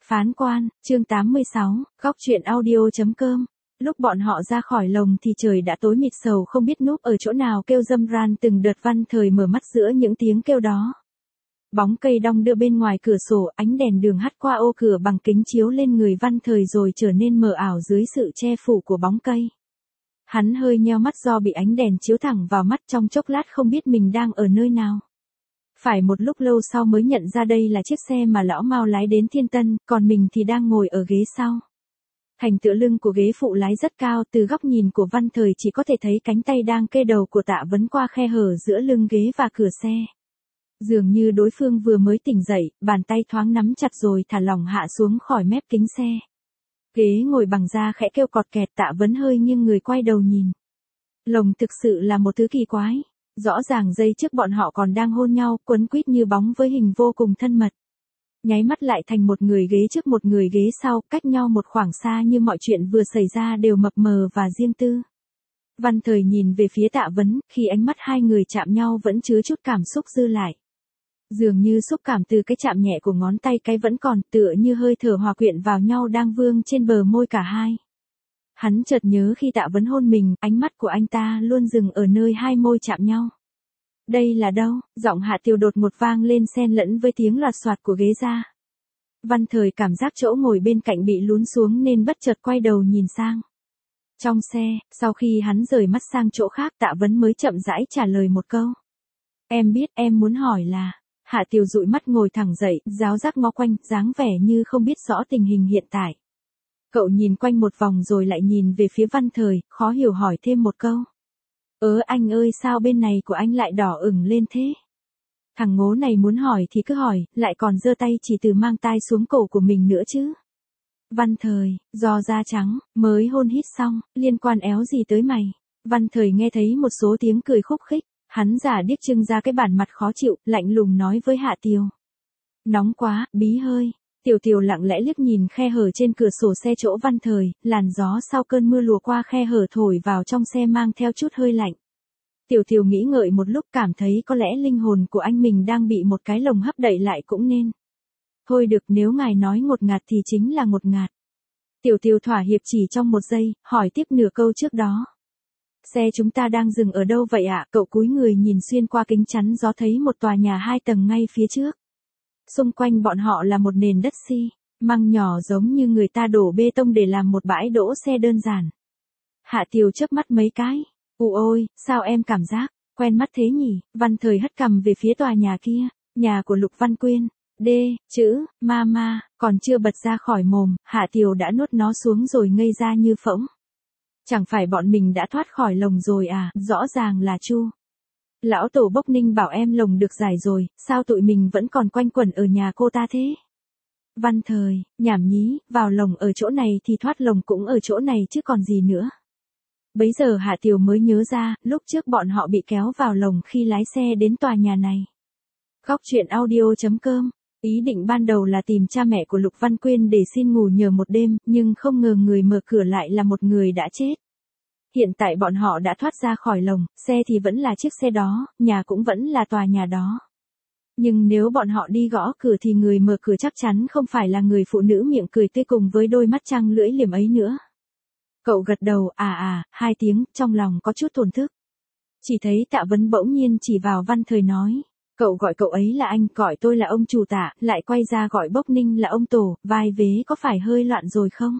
Phán quan, chương 86, góc truyện audio.com. Lúc bọn họ ra khỏi lồng thì trời đã tối mịt sầu, không biết núp ở chỗ nào kêu râm ran từng đợt. Văn Thời mở mắt giữa những tiếng kêu đó. Bóng cây đong đưa bên ngoài cửa sổ, ánh đèn đường hắt qua ô cửa bằng kính chiếu lên người Văn Thời rồi trở nên mờ ảo dưới sự che phủ của bóng cây. Hắn hơi nheo mắt do bị ánh đèn chiếu thẳng vào mắt, trong chốc lát không biết mình đang ở nơi nào. Phải một lúc lâu sau mới nhận ra đây là chiếc xe mà lão Mao lái đến Thiên Tân, còn mình thì đang ngồi ở ghế sau. Thành tựa lưng của ghế phụ lái rất cao, từ góc nhìn của Văn Thời chỉ có thể thấy cánh tay đang kê đầu của Tạ Vấn qua khe hở giữa lưng ghế và cửa xe. Dường như đối phương vừa mới tỉnh dậy, bàn tay thoáng nắm chặt rồi thả lỏng hạ xuống khỏi mép kính xe. Ghế ngồi bằng da khẽ kêu cọt kẹt, Tạ Vấn hơi nghiêng người quay đầu nhìn. Lồng thực sự là một thứ kỳ quái. Rõ ràng giây trước bọn họ còn đang hôn nhau, quấn quýt như bóng với hình vô cùng thân mật. Nháy mắt lại thành một người ghế trước một người ghế sau, cách nhau một khoảng xa như mọi chuyện vừa xảy ra đều mập mờ và riêng tư. Văn Thời nhìn về phía Tạ Vấn, khi ánh mắt hai người chạm nhau vẫn chứa chút cảm xúc dư lại. Dường như xúc cảm từ cái chạm nhẹ của ngón tay cái vẫn còn, tựa như hơi thở hòa quyện vào nhau đang vương trên bờ môi cả hai. Hắn chợt nhớ khi Tạ Vấn hôn mình, ánh mắt của anh ta luôn dừng ở nơi hai môi chạm nhau. Đây là đâu? Giọng Hạ Tiều đột ngột vang lên xen lẫn với tiếng loạt soạt của ghế da. Văn Thời cảm giác chỗ ngồi bên cạnh bị lún xuống nên bất chợt quay đầu nhìn sang. Trong xe, sau khi hắn rời mắt sang chỗ khác, Tạ Vấn mới chậm rãi trả lời một câu. Em biết, em muốn hỏi là... Hạ Tiều dụi mắt ngồi thẳng dậy, ráo rác ngó quanh, dáng vẻ như không biết rõ tình hình hiện tại. Cậu nhìn quanh một vòng rồi lại nhìn về phía Văn Thời, khó hiểu hỏi thêm một câu. Anh ơi, sao bên này của anh lại đỏ ửng lên thế? Thằng ngố này muốn hỏi thì cứ hỏi, lại còn giơ tay chỉ từ mang tai xuống cổ của mình nữa chứ. Văn Thời, do da trắng, mới hôn hít xong, liên quan éo gì tới mày? Văn Thời nghe thấy một số tiếng cười khúc khích, hắn giả điếc trưng ra cái bản mặt khó chịu, lạnh lùng nói với Hạ Tiều. Nóng quá, bí hơi. Tiểu Tiều lặng lẽ liếc nhìn khe hở trên cửa sổ xe chỗ Văn Thời, làn gió sau cơn mưa lùa qua khe hở thổi vào trong xe mang theo chút hơi lạnh. Tiểu Tiều nghĩ ngợi một lúc, cảm thấy có lẽ linh hồn của anh mình đang bị một cái lồng hấp đậy lại cũng nên. Thôi được, nếu ngài nói ngột ngạt thì chính là ngột ngạt. Tiểu Tiều thỏa hiệp chỉ trong một giây, hỏi tiếp nửa câu trước đó. Xe chúng ta đang dừng ở đâu vậy ạ? Cậu cúi người nhìn xuyên qua kính chắn gió thấy một tòa nhà 2 tầng ngay phía trước. Xung quanh bọn họ là một nền đất xi măng nhỏ giống như người ta đổ bê tông để làm một bãi đỗ xe đơn giản. Hạ Tiều chớp mắt mấy cái. Ôi, sao em cảm giác quen mắt thế nhỉ? Văn Thời hất cằm về phía tòa nhà kia, nhà của Lục Văn Quyên. Chữ mama còn chưa bật ra khỏi mồm, Hạ Tiều đã nuốt nó xuống rồi ngây ra như phỗng. Chẳng phải bọn mình đã thoát khỏi lồng rồi à? Rõ ràng là Chu lão tổ Bốc Ninh bảo em lồng được giải rồi, sao tụi mình vẫn còn quanh quẩn ở nhà cô ta thế? Văn Thời, nhảm nhí, vào lồng ở chỗ này thì thoát lồng cũng ở chỗ này chứ còn gì nữa. Bấy giờ Hạ Tiều mới nhớ ra, lúc trước bọn họ bị kéo vào lồng khi lái xe đến tòa nhà này. Góc truyện audio.com. Ý định ban đầu là tìm cha mẹ của Lục Văn Quyên để xin ngủ nhờ một đêm, nhưng không ngờ người mở cửa lại là một người đã chết. Hiện tại bọn họ đã thoát ra khỏi lồng, xe thì vẫn là chiếc xe đó, nhà cũng vẫn là tòa nhà đó. Nhưng nếu bọn họ đi gõ cửa thì người mở cửa chắc chắn không phải là người phụ nữ miệng cười tươi cùng với đôi mắt trăng lưỡi liềm ấy nữa. Cậu gật đầu, 2 tiếng, trong lòng có chút thổn thức. Chỉ thấy Tạ Vấn bỗng nhiên chỉ vào Văn Thời nói. Cậu gọi cậu ấy là anh, gọi tôi là ông chủ Tạ, lại quay ra gọi Bốc Ninh là ông tổ, vai vế có phải hơi loạn rồi không?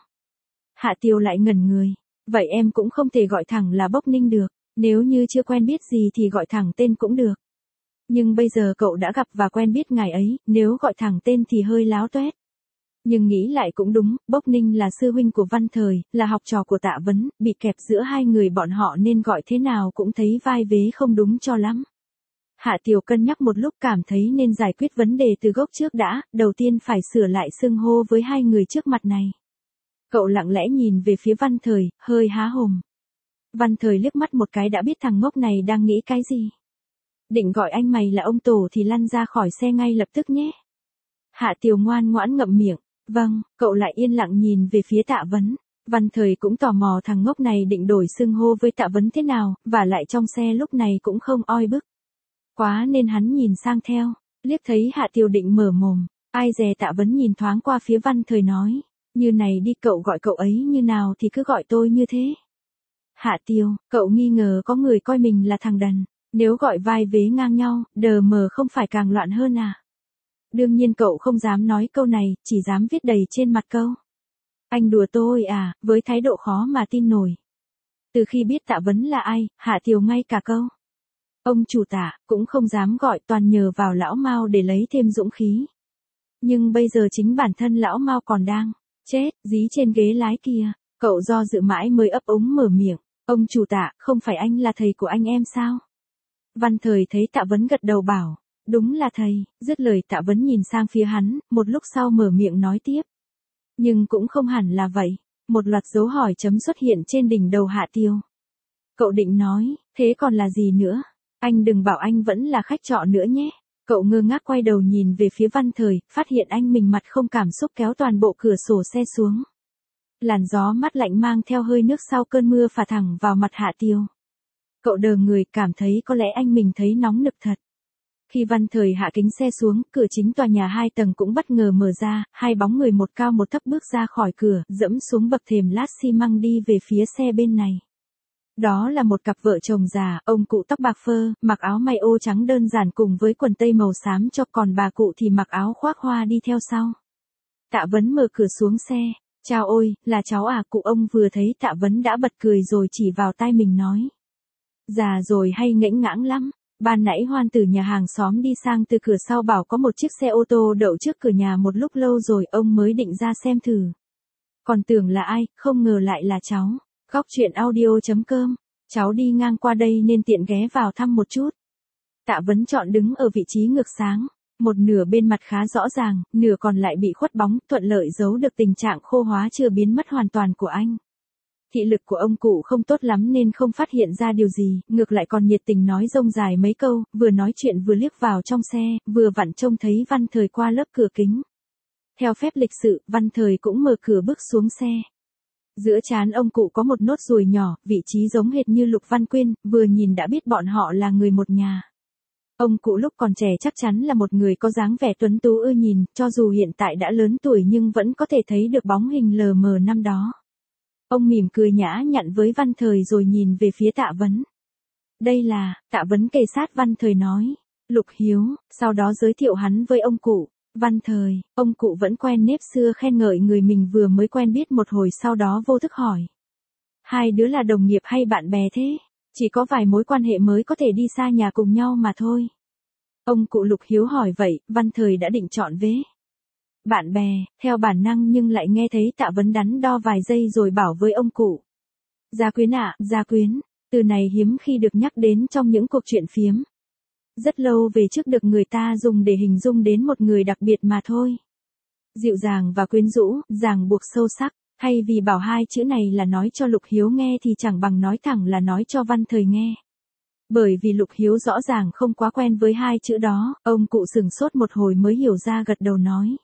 Hạ Tiều lại ngẩn người. Vậy em cũng không thể gọi thẳng là Bốc Ninh được, nếu như chưa quen biết gì thì gọi thẳng tên cũng được. Nhưng bây giờ cậu đã gặp và quen biết ngài ấy, nếu gọi thẳng tên thì hơi láo toét. Nhưng nghĩ lại cũng đúng, Bốc Ninh là sư huynh của Văn Thời, là học trò của Tạ Vấn, bị kẹp giữa hai người bọn họ nên gọi thế nào cũng thấy vai vế không đúng cho lắm. Hạ Tiều cân nhắc một lúc cảm thấy nên giải quyết vấn đề từ gốc trước đã, đầu tiên phải sửa lại xưng hô với hai người trước mặt này. Cậu lặng lẽ nhìn về phía Văn Thời, hơi há hồn. Văn Thời liếc mắt một cái đã biết thằng ngốc này đang nghĩ cái gì. Định gọi anh mày là ông tổ thì lăn ra khỏi xe ngay lập tức nhé. Hạ Tiều ngoan ngoãn ngậm miệng. Vâng, cậu lại yên lặng nhìn về phía Tạ Vấn. Văn Thời cũng tò mò thằng ngốc này định đổi xưng hô với Tạ Vấn thế nào, và lại trong xe lúc này cũng không oi bức quá nên hắn nhìn sang theo, liếc thấy Hạ Tiều định mở mồm. Ai dè Tạ Vấn nhìn thoáng qua phía Văn Thời nói. Như này đi, cậu gọi cậu ấy như nào thì cứ gọi tôi như thế. Hạ Tiêu, cậu nghi ngờ có người coi mình là thằng đần. Nếu gọi vai vế ngang nhau, đờ mờ không phải càng loạn hơn à? Đương nhiên cậu không dám nói câu này, chỉ dám viết đầy trên mặt câu. Anh đùa tôi à, với thái độ khó mà tin nổi. Từ khi biết Tạ Vấn là ai, Hạ Tiêu ngay cả câu ông chủ Tạ cũng không dám gọi, toàn nhờ vào lão Mao để lấy thêm dũng khí. Nhưng bây giờ chính bản thân lão Mao còn đang chết, dí trên ghế lái kia, cậu do dự mãi mới ấp úng mở miệng. Ông chủ Tạ, không phải anh là thầy của anh em sao? Văn Thời thấy Tạ Vấn gật đầu bảo, đúng là thầy. Dứt lời Tạ Vấn nhìn sang phía hắn, một lúc sau mở miệng nói tiếp. Nhưng cũng không hẳn là vậy. Một loạt dấu hỏi chấm xuất hiện trên đỉnh đầu Hạ Tiêu. Cậu định nói, thế còn là gì nữa? Anh đừng bảo anh vẫn là khách trọ nữa nhé. Cậu ngơ ngác quay đầu nhìn về phía Văn Thời, phát hiện anh mình mặt không cảm xúc kéo toàn bộ cửa sổ xe xuống. Làn gió mát lạnh mang theo hơi nước sau cơn mưa phả thẳng vào mặt Hạ Tiêu. Cậu đờ người, cảm thấy có lẽ anh mình thấy nóng nực thật. Khi Văn Thời hạ kính xe xuống, cửa chính tòa nhà 2 tầng cũng bất ngờ mở ra, hai bóng người một cao một thấp bước ra khỏi cửa, dẫm xuống bậc thềm lát xi măng đi về phía xe bên này. Đó là một cặp vợ chồng già, ông cụ tóc bạc phơ, mặc áo may ô trắng đơn giản cùng với quần tây màu xám cho, còn bà cụ thì mặc áo khoác hoa đi theo sau. Tạ Vấn mở cửa xuống xe. Chào ôi, là cháu à? Cụ ông vừa thấy Tạ Vấn đã bật cười rồi chỉ vào tai mình nói. Già rồi hay ngễnh ngãng lắm. Ban nãy Hoan từ nhà hàng xóm đi sang từ cửa sau bảo có một chiếc xe ô tô đậu trước cửa nhà một lúc lâu rồi, ông mới định ra xem thử. Còn tưởng là ai, không ngờ lại là cháu. Góc truyện audio.com. Cháu đi ngang qua đây nên tiện ghé vào thăm một chút. Tạ Vấn chọn đứng ở vị trí ngược sáng. Một nửa bên mặt khá rõ ràng, nửa còn lại bị khuất bóng, thuận lợi giấu được tình trạng khô hóa chưa biến mất hoàn toàn của anh. Thị lực của ông cụ không tốt lắm nên không phát hiện ra điều gì, ngược lại còn nhiệt tình nói rông dài mấy câu, vừa nói chuyện vừa liếc vào trong xe, vừa vặn trông thấy Văn Thời qua lớp cửa kính. Theo phép lịch sự, Văn Thời cũng mở cửa bước xuống xe. Giữa trán ông cụ có một nốt ruồi nhỏ, vị trí giống hệt như Lục Văn Quyên, vừa nhìn đã biết bọn họ là người một nhà. Ông cụ lúc còn trẻ chắc chắn là một người có dáng vẻ tuấn tú ưa nhìn, cho dù hiện tại đã lớn tuổi nhưng vẫn có thể thấy được bóng hình lờ mờ năm đó. Ông mỉm cười nhã nhặn với Văn Thời rồi nhìn về phía Tạ Vấn. Đây là, Tạ Vấn kề sát Văn Thời nói, Lục Hiếu, sau đó giới thiệu hắn với ông cụ. Văn Thời, ông cụ vẫn quen nếp xưa khen ngợi người mình vừa mới quen biết một hồi, sau đó vô thức hỏi. Hai đứa là đồng nghiệp hay bạn bè thế? Chỉ có vài mối quan hệ mới có thể đi xa nhà cùng nhau mà thôi. Ông cụ Lục Hiếu hỏi vậy, Văn Thời đã định chọn vế bạn bè, theo bản năng nhưng lại nghe thấy Tạ Vấn đắn đo vài giây rồi bảo với ông cụ. Gia Quyến ạ, Gia Quyến, từ này hiếm khi được nhắc đến trong những cuộc chuyện phiếm. Rất lâu về trước được người ta dùng để hình dung đến một người đặc biệt mà thôi. Dịu dàng và quyến rũ, ràng buộc sâu sắc, thay vì bảo hai chữ này là nói cho Lục Hiếu nghe thì chẳng bằng nói thẳng là nói cho Văn Thời nghe. Bởi vì Lục Hiếu rõ ràng không quá quen với hai chữ đó, ông cụ sửng sốt một hồi mới hiểu ra, gật đầu nói.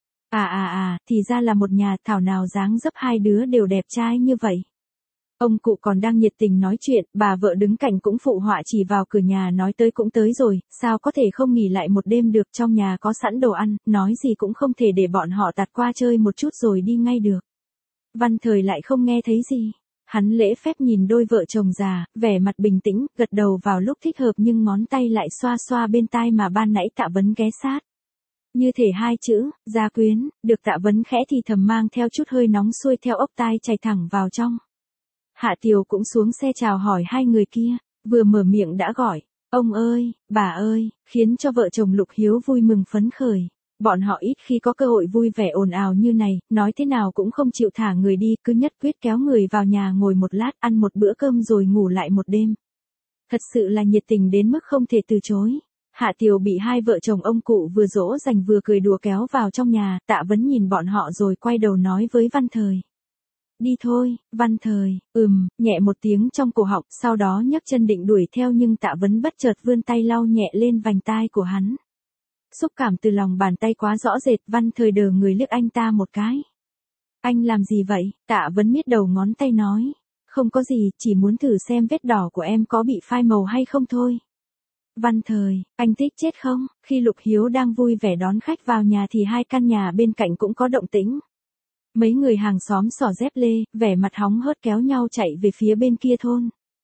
Thì ra là một nhà, thảo nào dáng dấp hai đứa đều đẹp trai như vậy. Ông cụ còn đang nhiệt tình nói chuyện, bà vợ đứng cạnh cũng phụ họa chỉ vào cửa nhà nói tới cũng tới rồi, sao có thể không nghỉ lại một đêm được, trong nhà có sẵn đồ ăn, nói gì cũng không thể để bọn họ tạt qua chơi một chút rồi đi ngay được. Văn Thời lại không nghe thấy gì. Hắn lễ phép nhìn đôi vợ chồng già, vẻ mặt bình tĩnh, gật đầu vào lúc thích hợp nhưng ngón tay lại xoa xoa bên tai mà ban nãy Tạ Vấn ghé sát. Như thể hai chữ, Gia Quyến, được Tạ Vấn khẽ thì thầm mang theo chút hơi nóng xuôi theo ốc tai chảy thẳng vào trong. Hạ Tiều cũng xuống xe chào hỏi hai người kia, vừa mở miệng đã gọi, ông ơi, bà ơi, khiến cho vợ chồng Lục Hiếu vui mừng phấn khởi. Bọn họ ít khi có cơ hội vui vẻ ồn ào như này, nói thế nào cũng không chịu thả người đi, cứ nhất quyết kéo người vào nhà ngồi một lát, ăn một bữa cơm rồi ngủ lại một đêm. Thật sự là nhiệt tình đến mức không thể từ chối. Hạ Tiều bị hai vợ chồng ông cụ vừa dỗ dành vừa cười đùa kéo vào trong nhà, Tạ Vấn nhìn bọn họ rồi quay đầu nói với Văn Thời. Đi thôi, Văn Thời, nhẹ một tiếng trong cổ họng, sau đó nhấc chân định đuổi theo nhưng Tạ Vấn bất chợt vươn tay lau nhẹ lên vành tai của hắn. Xúc cảm từ lòng bàn tay quá rõ rệt, Văn Thời đờ người liếc anh ta một cái. Anh làm gì vậy? Tạ Vấn miết đầu ngón tay nói. Không có gì, chỉ muốn thử xem vết đỏ của em có bị phai màu hay không thôi. Văn Thời, anh thích chết không? Khi Lục Hiếu đang vui vẻ đón khách vào nhà thì hai căn nhà bên cạnh cũng có động tĩnh. Mấy người hàng xóm xỏ dép lê, vẻ mặt hóng hớt kéo nhau chạy về phía bên kia thôn.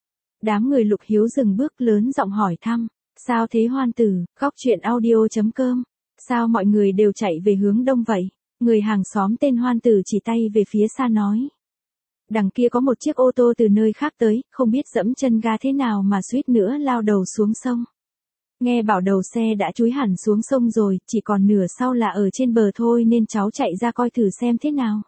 Đám người Lục Hiếu dừng bước lớn giọng hỏi thăm. Sao thế Hoan tử, góc chuyện audio.com. Sao mọi người đều chạy về hướng đông vậy? Người hàng xóm tên Hoan tử chỉ tay về phía xa nói. Đằng kia có một chiếc ô tô từ nơi khác tới, không biết dẫm chân ga thế nào mà suýt nữa lao đầu xuống sông. Nghe bảo đầu xe đã chúi hẳn xuống sông rồi, chỉ còn nửa sau là ở trên bờ thôi nên cháu chạy ra coi thử xem thế nào.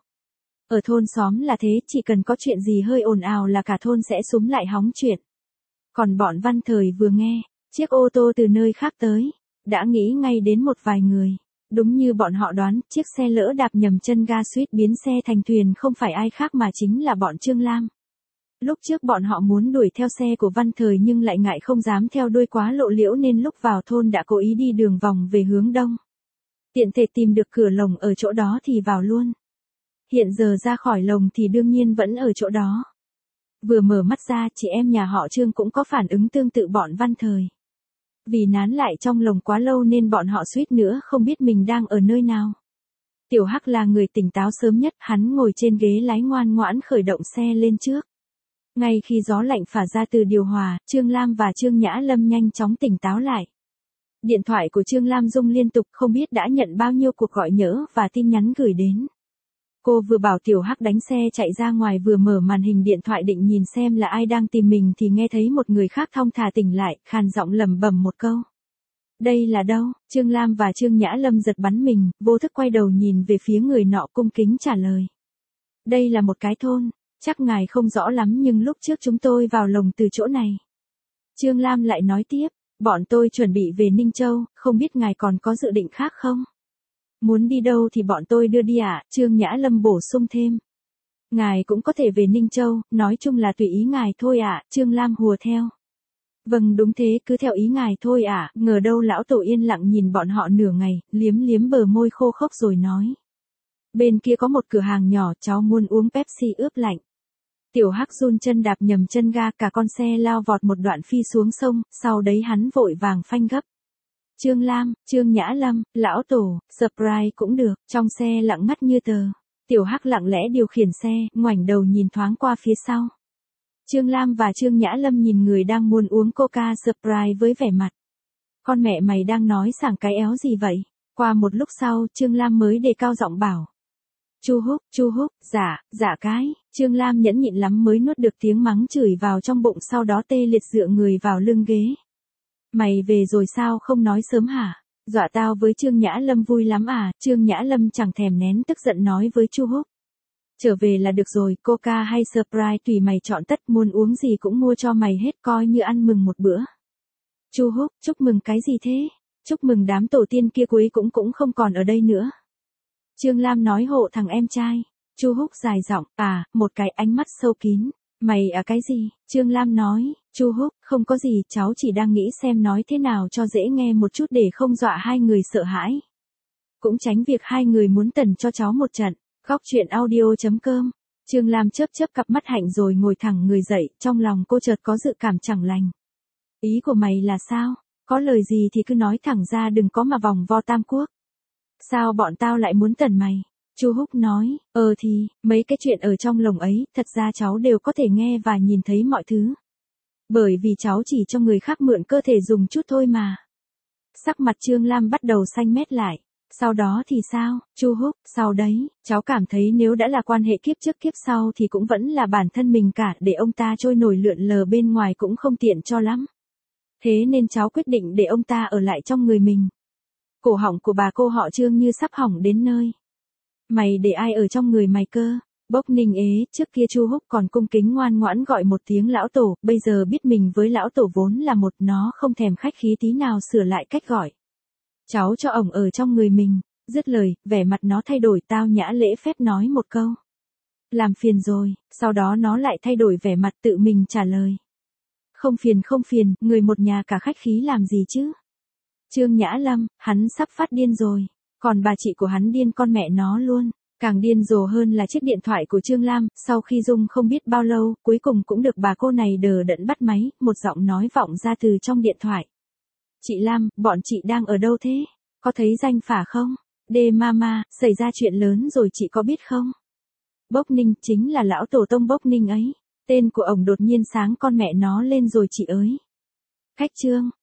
Ở thôn xóm là thế, chỉ cần có chuyện gì hơi ồn ào là cả thôn sẽ xúm lại hóng chuyện. Còn bọn Văn Thời vừa nghe, chiếc ô tô từ nơi khác tới, đã nghĩ ngay đến một vài người. Đúng như bọn họ đoán, chiếc xe lỡ đạp nhầm chân ga suýt biến xe thành thuyền không phải ai khác mà chính là bọn Trương Lam. Lúc trước bọn họ muốn đuổi theo xe của Văn Thời nhưng lại ngại không dám theo đuôi quá lộ liễu nên lúc vào thôn đã cố ý đi đường vòng về hướng đông. Tiện thể tìm được cửa lồng ở chỗ đó thì vào luôn. Hiện giờ ra khỏi lồng thì đương nhiên vẫn ở chỗ đó. Vừa mở mắt ra chị em nhà họ Trương cũng có phản ứng tương tự bọn Văn Thời. Vì nán lại trong lồng quá lâu nên bọn họ suýt nữa không biết mình đang ở nơi nào. Tiểu Hắc là người tỉnh táo sớm nhất, hắn ngồi trên ghế lái ngoan ngoãn khởi động xe lên trước. Ngay khi gió lạnh phả ra từ điều hòa, Trương Lam và Trương Nhã Lâm nhanh chóng tỉnh táo lại. Điện thoại của Trương Lam rung liên tục, không biết đã nhận bao nhiêu cuộc gọi nhỡ và tin nhắn gửi đến. Cô vừa bảo Tiểu Hắc đánh xe chạy ra ngoài vừa mở màn hình điện thoại định nhìn xem là ai đang tìm mình thì nghe thấy một người khác thong thả tỉnh lại, khàn giọng lẩm bẩm một câu. Đây là đâu? Trương Lam và Trương Nhã Lâm giật bắn mình, vô thức quay đầu nhìn về phía người nọ cung kính trả lời. Đây là một cái thôn, chắc ngài không rõ lắm nhưng lúc trước chúng tôi vào lồng từ chỗ này. Trương Lam lại nói tiếp, bọn tôi chuẩn bị về Ninh Châu, không biết ngài còn có dự định khác không? Muốn đi đâu thì bọn tôi đưa đi ạ, Trương Nhã Lâm bổ sung thêm. Ngài cũng có thể về Ninh Châu, nói chung là tùy ý ngài thôi ạ, Trương Lam hùa theo. Vâng đúng thế, cứ theo ý ngài thôi ạ, ngờ đâu lão tổ yên lặng nhìn bọn họ nửa ngày, liếm liếm bờ môi khô khốc rồi nói. Bên kia có một cửa hàng nhỏ, cháu muốn uống Pepsi ướp lạnh. Tiểu Hắc run chân đạp nhầm chân ga, cả con xe lao vọt một đoạn phi xuống sông, sau đấy hắn vội vàng phanh gấp. Trương Lam, Trương Nhã Lâm, lão tổ, surprise cũng được, trong xe lặng ngắt như tờ. Tiểu Hắc lặng lẽ điều khiển xe, ngoảnh đầu nhìn thoáng qua phía sau. Trương Lam và Trương Nhã Lâm nhìn người đang muốn uống coca surprise với vẻ mặt. Con mẹ mày đang nói sảng cái éo gì vậy? Qua một lúc sau, Trương Lam mới đề cao giọng bảo. Chu Húc, dạ cái, Trương Lam nhẫn nhịn lắm mới nuốt được tiếng mắng chửi vào trong bụng sau đó tê liệt dựa người vào lưng ghế. Mày về rồi sao không nói sớm hả? Dọa tao với Trương Nhã Lâm vui lắm à? Trương Nhã Lâm chẳng thèm nén tức giận nói với Chu Húc. Trở về là được rồi, coca hay surprise tùy mày chọn, tất muốn uống gì cũng mua cho mày hết, coi như ăn mừng một bữa. Chu Húc, chúc mừng cái gì thế? Chúc mừng đám tổ tiên kia cuối cũng không còn ở đây nữa. Trương Lam nói hộ thằng em trai. Chu Húc dài giọng, một cái ánh mắt sâu kín. Mày cái gì? Trương Lam nói, Chu Húc, không có gì, cháu chỉ đang nghĩ xem nói thế nào cho dễ nghe một chút để không dọa hai người sợ hãi. Cũng tránh việc hai người muốn tẩn cho cháu một trận. Góc chuyện audio.com. Trương Lam chớp cặp mắt hạnh rồi ngồi thẳng người dậy, trong lòng cô chợt có dự cảm chẳng lành. Ý của mày là sao? Có lời gì thì cứ nói thẳng ra, đừng có mà vòng vo tam quốc. Sao bọn tao lại muốn tẩn mày? Chu Húc nói, thì, mấy cái chuyện ở trong lồng ấy, thật ra cháu đều có thể nghe và nhìn thấy mọi thứ. Bởi vì cháu chỉ cho người khác mượn cơ thể dùng chút thôi mà. Sắc mặt Trương Lam bắt đầu xanh mét lại. Sau đó thì sao, Chu Húc, sau đấy, cháu cảm thấy nếu đã là quan hệ kiếp trước kiếp sau thì cũng vẫn là bản thân mình cả, để ông ta trôi nổi lượn lờ bên ngoài cũng không tiện cho lắm. Thế nên cháu quyết định để ông ta ở lại trong người mình. Cổ họng của bà cô họ Trương như sắp hỏng đến nơi. Mày để ai ở trong người mày cơ? Bốc Ninh ế, trước kia Chu Húc còn cung kính ngoan ngoãn gọi một tiếng lão tổ, bây giờ biết mình với lão tổ vốn là một, nó không thèm khách khí tí nào sửa lại cách gọi. Cháu cho ổng ở trong người mình. Dứt lời, vẻ mặt nó thay đổi, tao nhã lễ phép nói một câu. Làm phiền rồi, sau đó nó lại thay đổi vẻ mặt tự mình trả lời. Không phiền, người một nhà cả khách khí làm gì chứ? Trương Nhã Lâm, hắn sắp phát điên rồi. Còn bà chị của hắn điên con mẹ nó luôn. Càng điên rồ hơn là chiếc điện thoại của Trương Lam, sau khi rung không biết bao lâu, cuối cùng cũng được bà cô này đờ đẫn bắt máy, một giọng nói vọng ra từ trong điện thoại. Chị Lam, bọn chị đang ở đâu thế? Có thấy danh phả không? Đê mama, xảy ra chuyện lớn rồi chị có biết không? Bốc Ninh, chính là lão tổ tông Bốc Ninh ấy. Tên của ổng đột nhiên sáng con mẹ nó lên rồi chị ơi. Khách Trương,